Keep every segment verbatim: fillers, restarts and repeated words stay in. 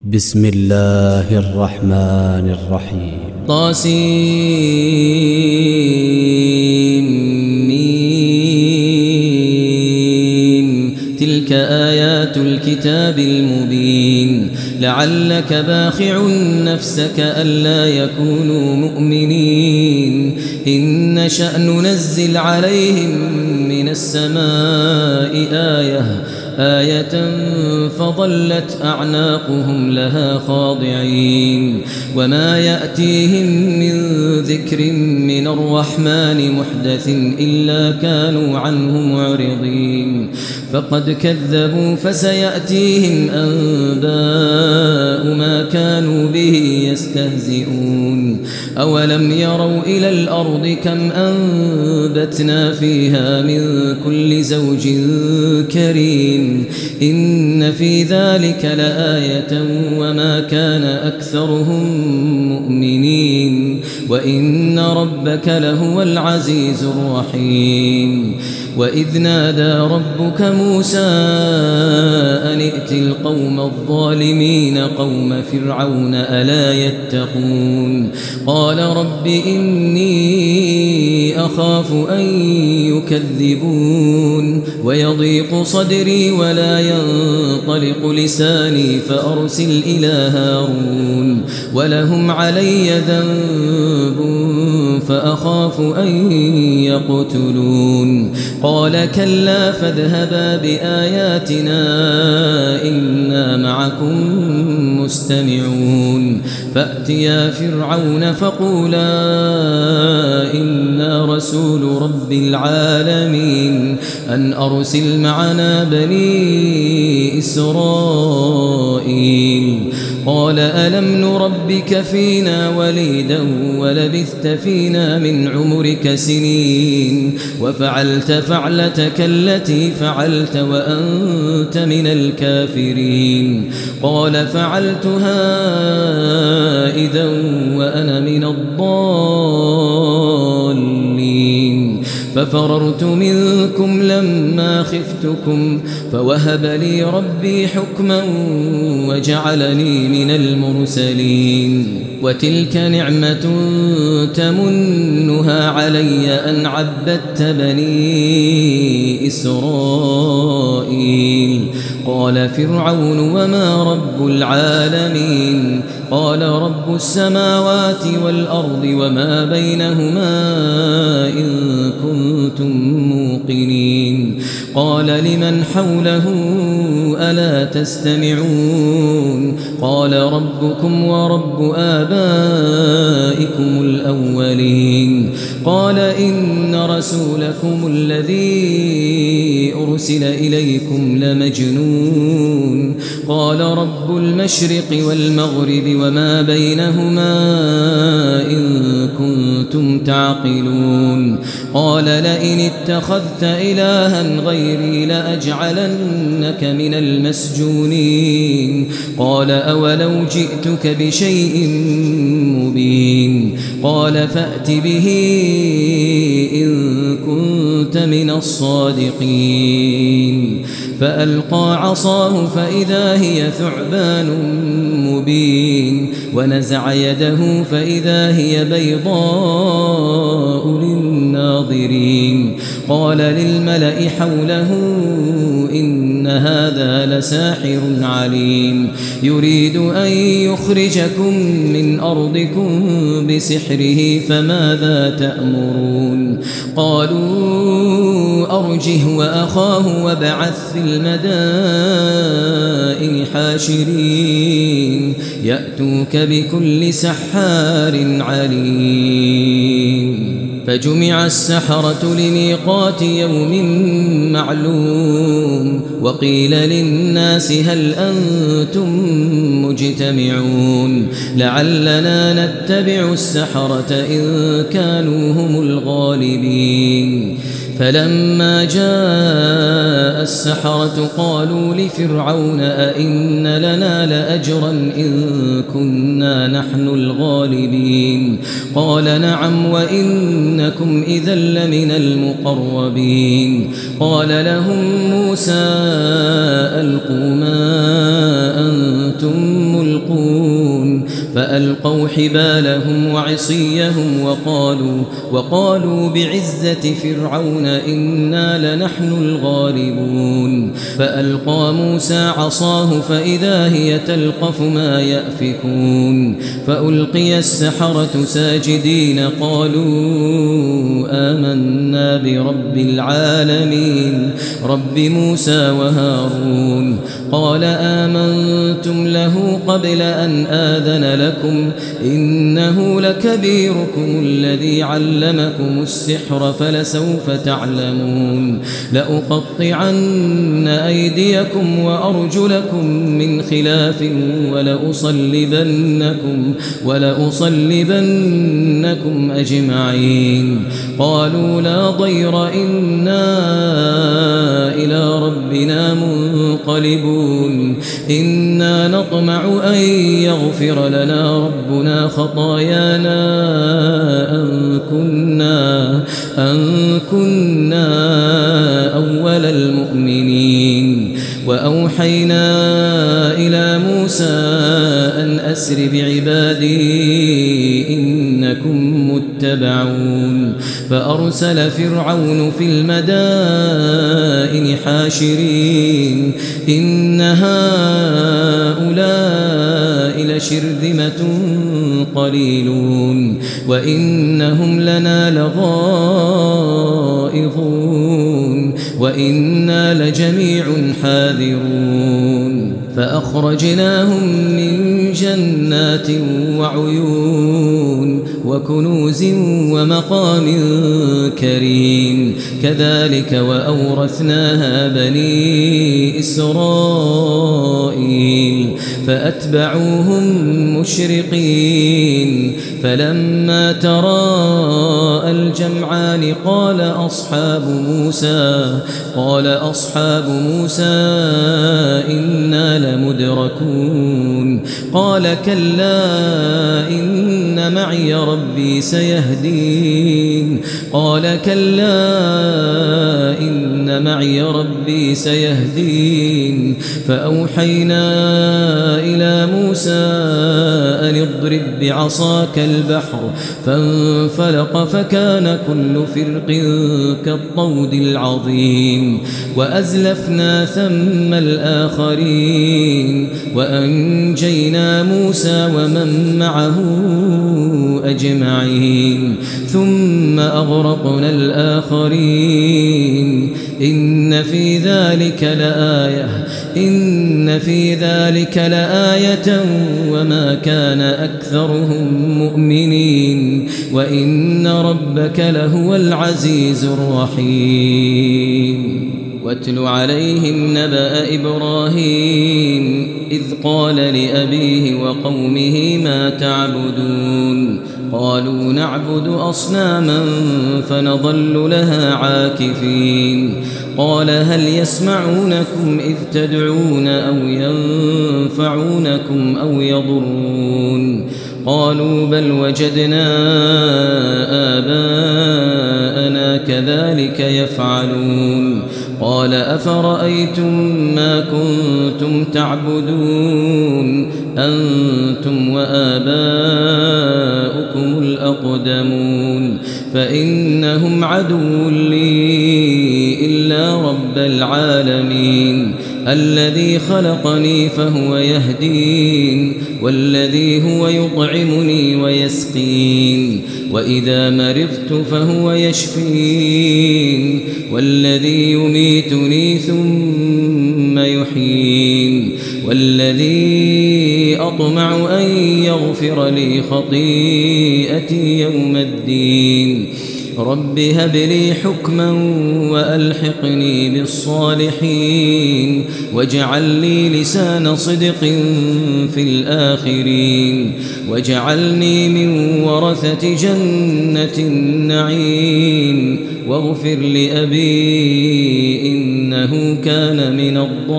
بسم الله الرحمن الرحيم. طاسين. تلك آيات الكتاب المبين. لعلك باخع نفسك ألا يكونوا مؤمنين إن نشأ ننزل عليهم من السماء آية آية فظلت أعناقهم لها خاضعين وما يأتيهم من ذكر من الرحمن محدث إلا كانوا عنه معرضين فقد كذبوا فسيأتيهم أنباء ما كانوا به يستهزئون أولم يروا إلى الأرض كم أنبتنا فيها من كل زوج كريم إن في ذلك لآية وما كان أكثرهم مؤمنين وإن ربك لهو العزيز الرحيم وإذ نادى ربك موسى أن ائت القوم الظالمين قوم فرعون ألا يتقون قال رب إني أخاف أن يكذبون ويضيق صدري ولا ينطلق لساني فأرسل إلى هارون ولهم علي ذنب فأخاف أن يقتلون قال كلا فاذهبا بآياتنا إنا معكم مستمعون فأتيا فرعون فقولا إنا رسول رب العالمين أن أرسل معنا بني إسرائيل قال ألم نربك فينا وليدا ولبثت فينا من عمرك سنين وفعلت فعلتك التي فعلت وأنت من الكافرين قال فعلتها إذا وأنا من الضالين ففررت منكم لما خفتكم فوهب لي ربي حكما وجعلني من المرسلين وتلك نعمة تمنها علي أن عبدت بني إسرائيل قال فرعون وما رب العالمين قال رب السماوات والأرض وما بينهما إن كنتم موقنين قال لمن حوله ألا تستمعون قال ربكم ورب آبائكم الأولين قال إن رسولكم الذي أرسل إليكم لمجنون قال رب المشرق والمغرب وما بينهما إن كنتم تعقلون قال لئن اتخذت إلها غيري لأجعلنك من المسجونين قال أولو جئتك بشيء مبين قال فأت به إن كنت من الصادقين فألقى عصاه فإذا هي ثعبان مبين ونزع يده فإذا هي بيضاء للناظرين قال للملأ حوله إن هذا لساحر عليم يريد أن يخرجكم من أرضكم بسحره فماذا تأمرون قالوا أرجه وأخاه وابعث في المدائن حاشرين يأتوك بكل سحار عليم فجمع السحرة لميقات يوم معلوم وقيل للناس هل أنتم مجتمعون لعلنا نتبع السحرة إن كانوا هم الغالبين فلما جاء السحرة قالوا لفرعون أئن لنا لأجرا إن كنا نحن الغالبين قال نعم وإنكم إذا لمن المقربين قال لهم موسى ألقوا ما أنتم ملقون فألقوا حبالهم وعصيهم وقالوا, وقالوا بعزة فرعون إنا لنحن الغالبون فألقى موسى عصاه فإذا هي تلقف ما يأفكون فألقي السحرة ساجدين قالوا آمنا برب العالمين رب موسى وهارون قال آمنتم له قبل أن آذن لكم إنه لكبيركم الذي علمكم السحر فلسوف تعلمون لأقطعن أيديكم وأرجلكم من خلاف ولأصلبنكم, ولأصلبنكم أجمعين قالوا لا ضير إنا إلى ربنا منقلبون إنا نطمع أن يغفر لنا ربنا خطايانا أن كنا, أن كنا أول المؤمنين وأوحينا إلى موسى أن أسر بعبادي إنكم متبعون فأرسل فرعون في المدائن حاشرين إن هؤلاء لشرذمة قليلون وإنهم لنا لغائظون وإنا لجميع حاذرون فأخرجناهم من جنات وعيون وكنوز ومقام كريم كذلك وأورثناها بني إسرائيل فأتبعوهم مشرقين فلما تراءى الجمعان قال أصحاب موسى قال أصحاب موسى إنا لمدركون قال كلا إن معي ربي سيهدين قال كلا إن معي ربي سيهدين فأوحينا إلى موسى أن اضرب بعصاك البحر فانفلق فكان كل فرق كالطود العظيم وأزلفنا ثم الآخرين وأنجينا موسى ومن معه أجمعين ثم أغرقنا الآخرين إن في ذلك لآية إن في ذلك لآية وما كان أكثرهم مؤمنين وإن ربك لهو العزيز الرحيم واتل عليهم نبأ إبراهيم إذ قال لأبيه وقومه ما تعبدون قالوا نعبد أصناما فنظل لها عاكفين قال هل يسمعونكم إذ تدعون أو ينفعونكم أو يضرون قالوا بل وجدنا آباءنا كذلك يفعلون قال أفرأيتم ما كنتم تعبدون أنتم وآباؤكم الأقدمون فإنهم عدو لي إلا رب العالمين الذي خلقني فهو يهدين والذي هو يطعمني ويسقين وإذا مرضت فهو يشفين والذي يميتني ثم يحيين والذي أطمع أن يغفر لي خطيئتي يوم الدين رب هب لي حكما وألحقني بالصالحين واجعل لي لسان صدق في الآخرين واجعلني من ورثة جنة النعيم واغفر لأبي إنه كان من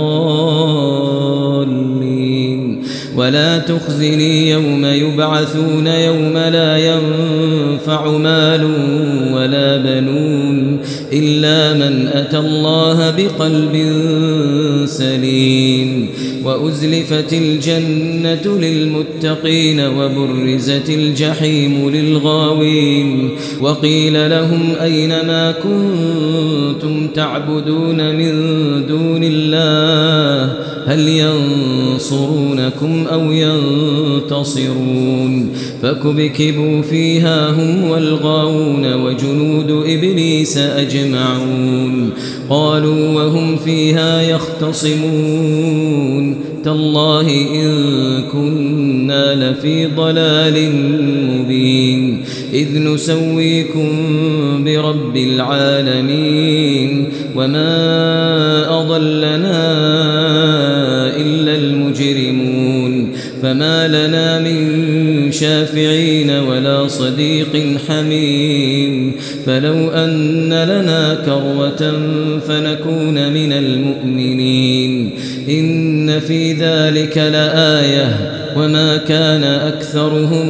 الضالين ولا تخزني يوم يبعثون يوم لا ينفع مال ولا بنون إلا من أتى الله بقلب سليم وأزلفت الجنة للمتقين وبرزت الجحيم للغاوين وقيل لهم أين ما كنتم تعبدون من دون الله هل ينصرونكم أو ينتصرون فكبكبوا فيها هم والغاوون وجنود إبليس أجمعون قالوا وهم فيها يختصمون تالله إن كنا لفي ضلال مبين إذ نسويكم برب العالمين وما أضلنا إلا المجرمون فما لنا من شافعين ولا صديق حميم فلو أن لنا كروة فنكون من المؤمنين إن في ذلك لآية وما كان أكثرهم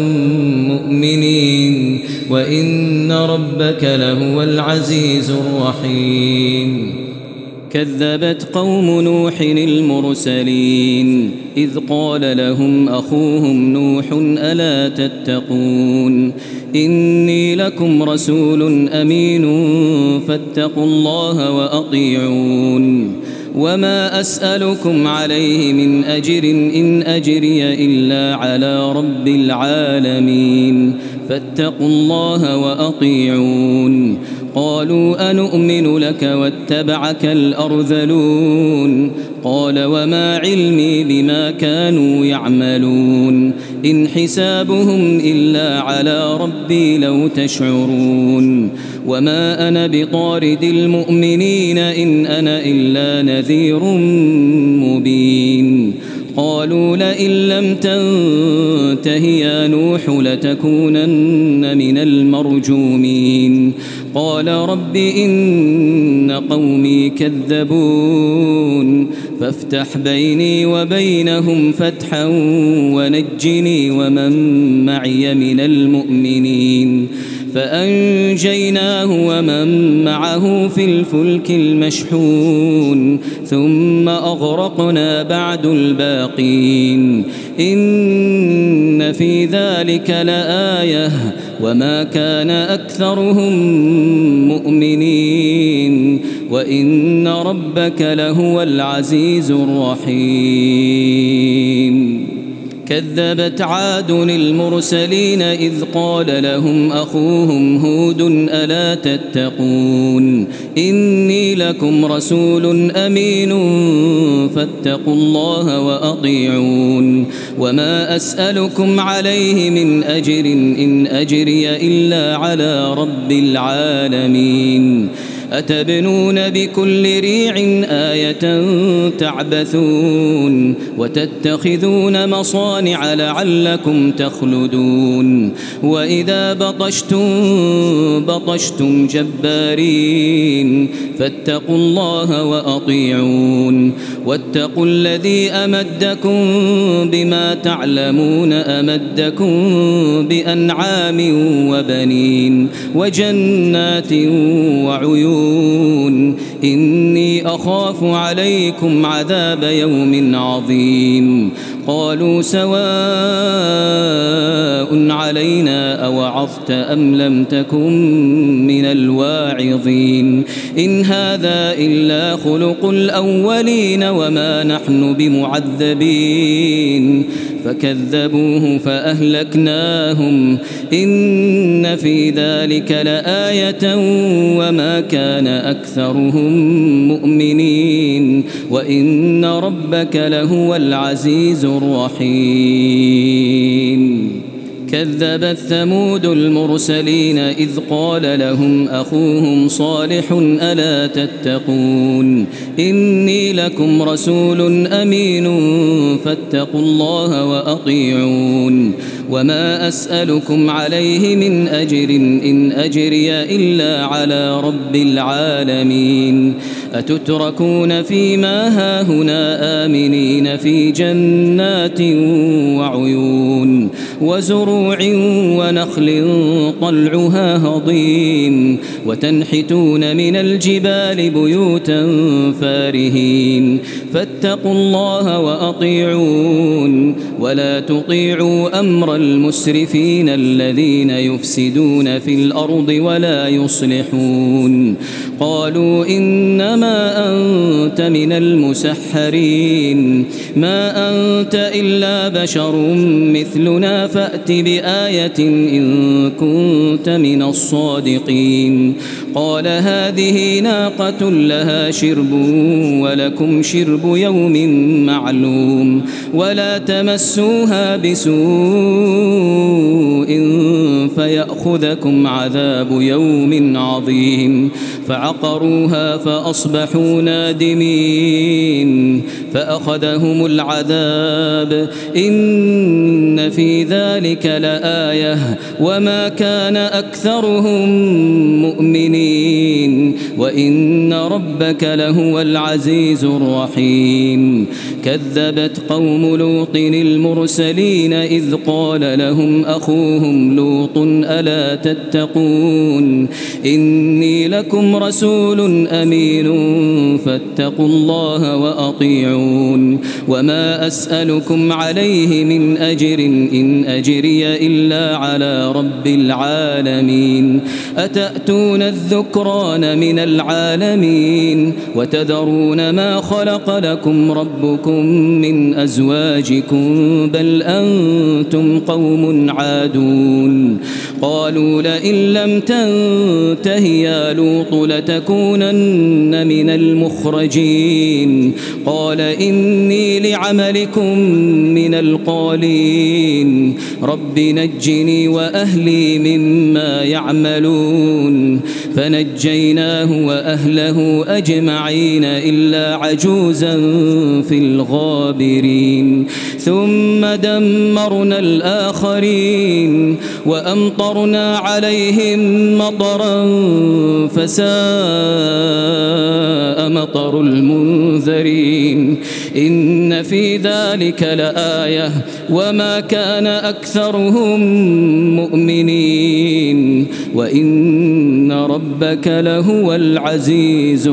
مؤمنين وإن ربك لهو العزيز الرحيم كذبت قوم نوح المرسلين إذ قال لهم أخوهم نوح ألا تتقون إني لكم رسول أمين فاتقوا الله وأطيعون وما أسألكم عليه من أجر إن أجري إلا على رب العالمين فاتقوا الله وأطيعون قالوا أنؤمن لك واتبعك الأرذلون قال وما علمي بما كانوا يعملون إن حسابهم إلا على ربي لو تشعرون وما أنا بطارد المؤمنين إن أنا إلا نذير مبين قالوا لئن لم تنته يا نوح لتكونن من المرجومين قال رب إن قومي كذبون فافتح بيني وبينهم فتحا ونجني ومن معي من المؤمنين فأنجيناه ومن معه في الفلك المشحون ثم أغرقنا بعد الباقين إن في ذلك لآية وما كان أكثرهم مؤمنين وإن ربك لهو العزيز الرحيم كذبت عاد المرسلين إذ قال لهم أخوهم هود ألا تتقون إني لكم رسول أمين فاتقوا الله وأطيعون وما أسألكم عليه من أجر إن أجري إلا على رب العالمين أتبنون بكل ريع آية تعبثون وتتخذون مصانع لعلكم تخلدون وإذا بطشتم بطشتم جبارين فاتقوا الله وأطيعون واتقوا الذي أمدكم بما تعلمون أمدكم بأنعام وبنين وجنات وعيون إني أخاف عليكم عذاب يوم عظيم قالوا سواء علينا أوعظت أم لم تكن من الواعظين إن هذا إلا خلق الأولين وما نحن بمعذبين فكذبوه فأهلكناهم إن في ذلك لآية وما كان أكثرهم مؤمنين وإن ربك لهو العزيز الرحيم كذبت ثمود المرسلين إذ قال لهم أخوهم صالح ألا تتقون إني لكم رسول أمين فاتقوا الله وأطيعون وما أسألكم عليه من أجر إن أجري إلا على رب العالمين أتتركون فيما هاهنا آمنين في جنات وعيون وزروع ونخل طلعها هضيم وتنحتون من الجبال بيوتا فارهين فاتقوا الله وأطيعون ولا تطيعوا أمر المسرفين الذين يفسدون في الأرض ولا يصلحون قالوا إنما أنت من المسحرين ما أنت إلا بشر مثلنا فأت بآية إن كنت من الصادقين قال هذه ناقة لها شرب ولكم شرب يوم معلوم ولا تمسوها بسوء فيأخذكم عذاب يوم عظيم فعقروها فأصبحوا نادمين فأخذهم العذاب إن في ذلك لآية وما كان أكثرهم مؤمنين وإن ربك لهو العزيز الرحيم كذبت قوم لوط المرسلين إذ قال لهم أخوهم لوط ألا تتقون إني لكم رسول أمين فاتقوا الله وأطيعون وما أسألكم عليه من أجر إن أجري إلا على رب العالمين أتأتون الذكران من العالمين وتذرون ما خلق لكم ربكم من أزواجكم بل أنتم قوم عادون قالوا لئن لم تنته يا لوط لتكونن من المخرجين قال إني لعملكم من القالين رب نجني وأهلي مما يعملون فنجيناه وأهله أجمعين إلا عجوزا في الغابرين ثم دمرنا الآخرين وأمطرنا عليهم مطرا فساء مطر المنذرين إن في ذلك لآية وما كان أكثرهم مؤمنين وإن ربك لهو العزيز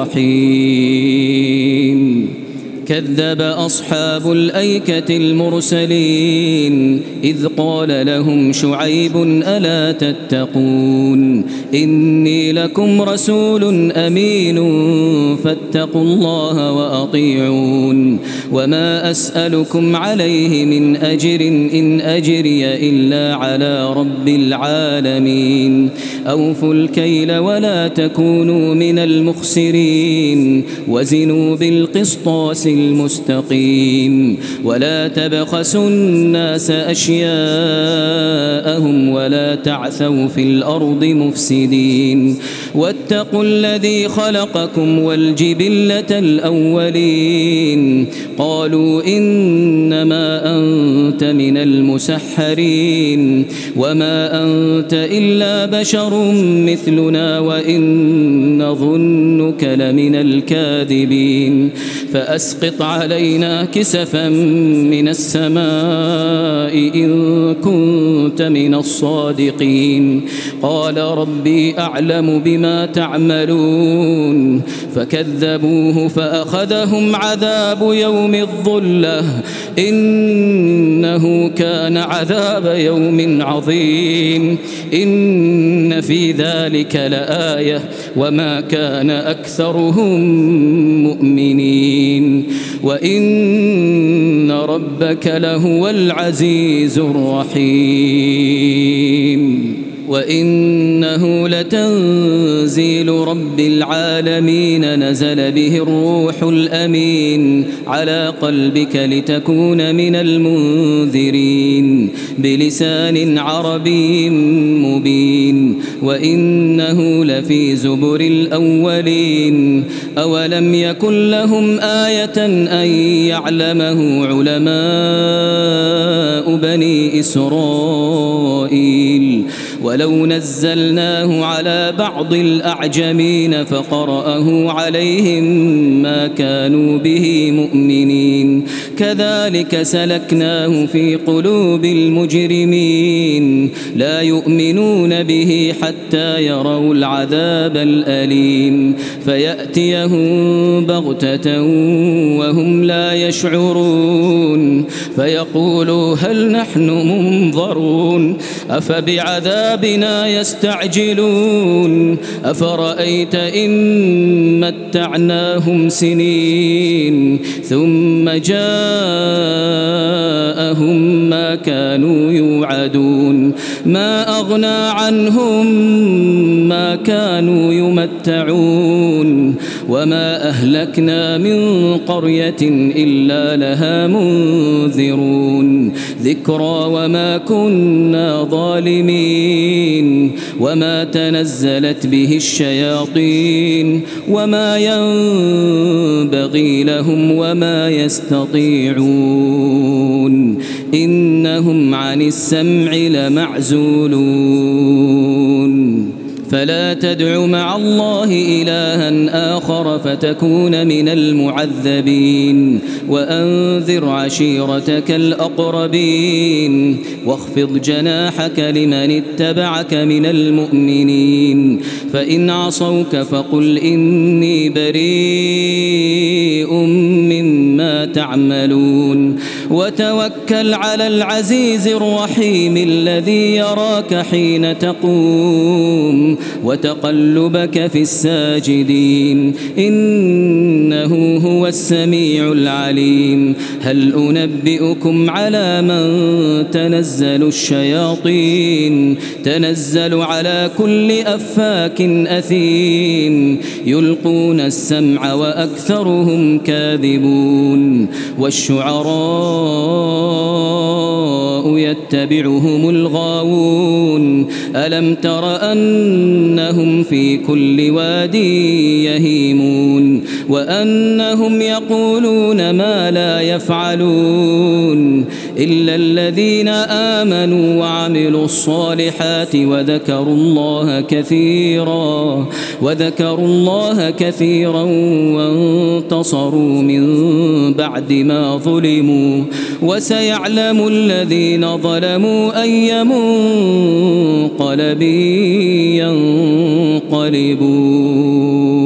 الرحيم كذب أصحاب الأيكة المرسلين إذ قال لهم شعيب ألا تتقون إني لكم رسول أمين فاتقوا الله وأطيعون وما أسألكم عليه من أجر إن أجري إلا على رب العالمين أوفوا الكيل ولا تكونوا من المخسرين وزنوا بالقسطاس المستقيم ولا تبخسوا الناس أشياءهم ولا تعثوا في الأرض مفسدين واتقوا الذي خلقكم والجبلة الأولين قالوا إنما أنت من المسحرين وما أنت إلا بشر مثلنا وإن نظنك لمن الكاذبين فأسقط علينا كسفا من السماء إن كنت من الصادقين قال ربي أعلم بما تعملون فكذبوه فأخذهم عذاب يوم الظلة إنه كان عذاب يوم عظيم إن في ذلك لآية وما كان أكثرهم مؤمنين وإن ربك لهو العزيز الرحيم وإنه لتنزيل رب العالمين نزل به الروح الأمين على قلبك لتكون من المنذرين بلسان عربي مبين وإنه لفي زبر الأولين أولم يكن لهم آية أن يعلمه علماء بني إسرائيل ولو نزلناه على بعض الأعجمين فقرأه عليهم ما كانوا به مؤمنين كذلك سلكناه في قلوب المجرمين لا يؤمنون به حتى يروا العذاب الأليم فيأتيهم بغتة وهم لا يشعرون فيقولوا هل نحن منظرون أفبعذابنا يستعجلون أفرأيت إن متعناهم سنين ثم جاءهم ما كانوا يوعدون ما أغنى عنهم ما كانوا يمتعون وما أهلكنا من قرية إلا لها منذرون ذكرى وما كنا ظالمين وما تنزلت به الشياطين وما ينبغي لهم وما يستطيعون إنهم عن السمع لمعزولون فلا تدع مع الله إلها آخر فتكون من المعذبين وأنذر عشيرتك الأقربين واخفض جناحك لمن اتبعك من المؤمنين فإن عصوك فقل إني بريء مما تعملون وتوكل على العزيز الرحيم الذي يراك حين تقوم وتقلبك في الساجدين إنه هو السميع العليم هل أنبئكم على من تنزل الشياطين تنزل على كل أفاك أثيم يلقون السمع وأكثرهم كاذبون والشعراء يتبعهم الغاوون ألم تر أنهم في كل واد يهيمون وأنهم يقولون ما لا يفعلون إلا الذين آمنوا وعملوا الصالحات وذكروا الله كثيرا وذكروا الله كثيرا وانتصروا من بعد ما ظلموا وسيعلم الذين ظلموا أي منقلب ينقلبون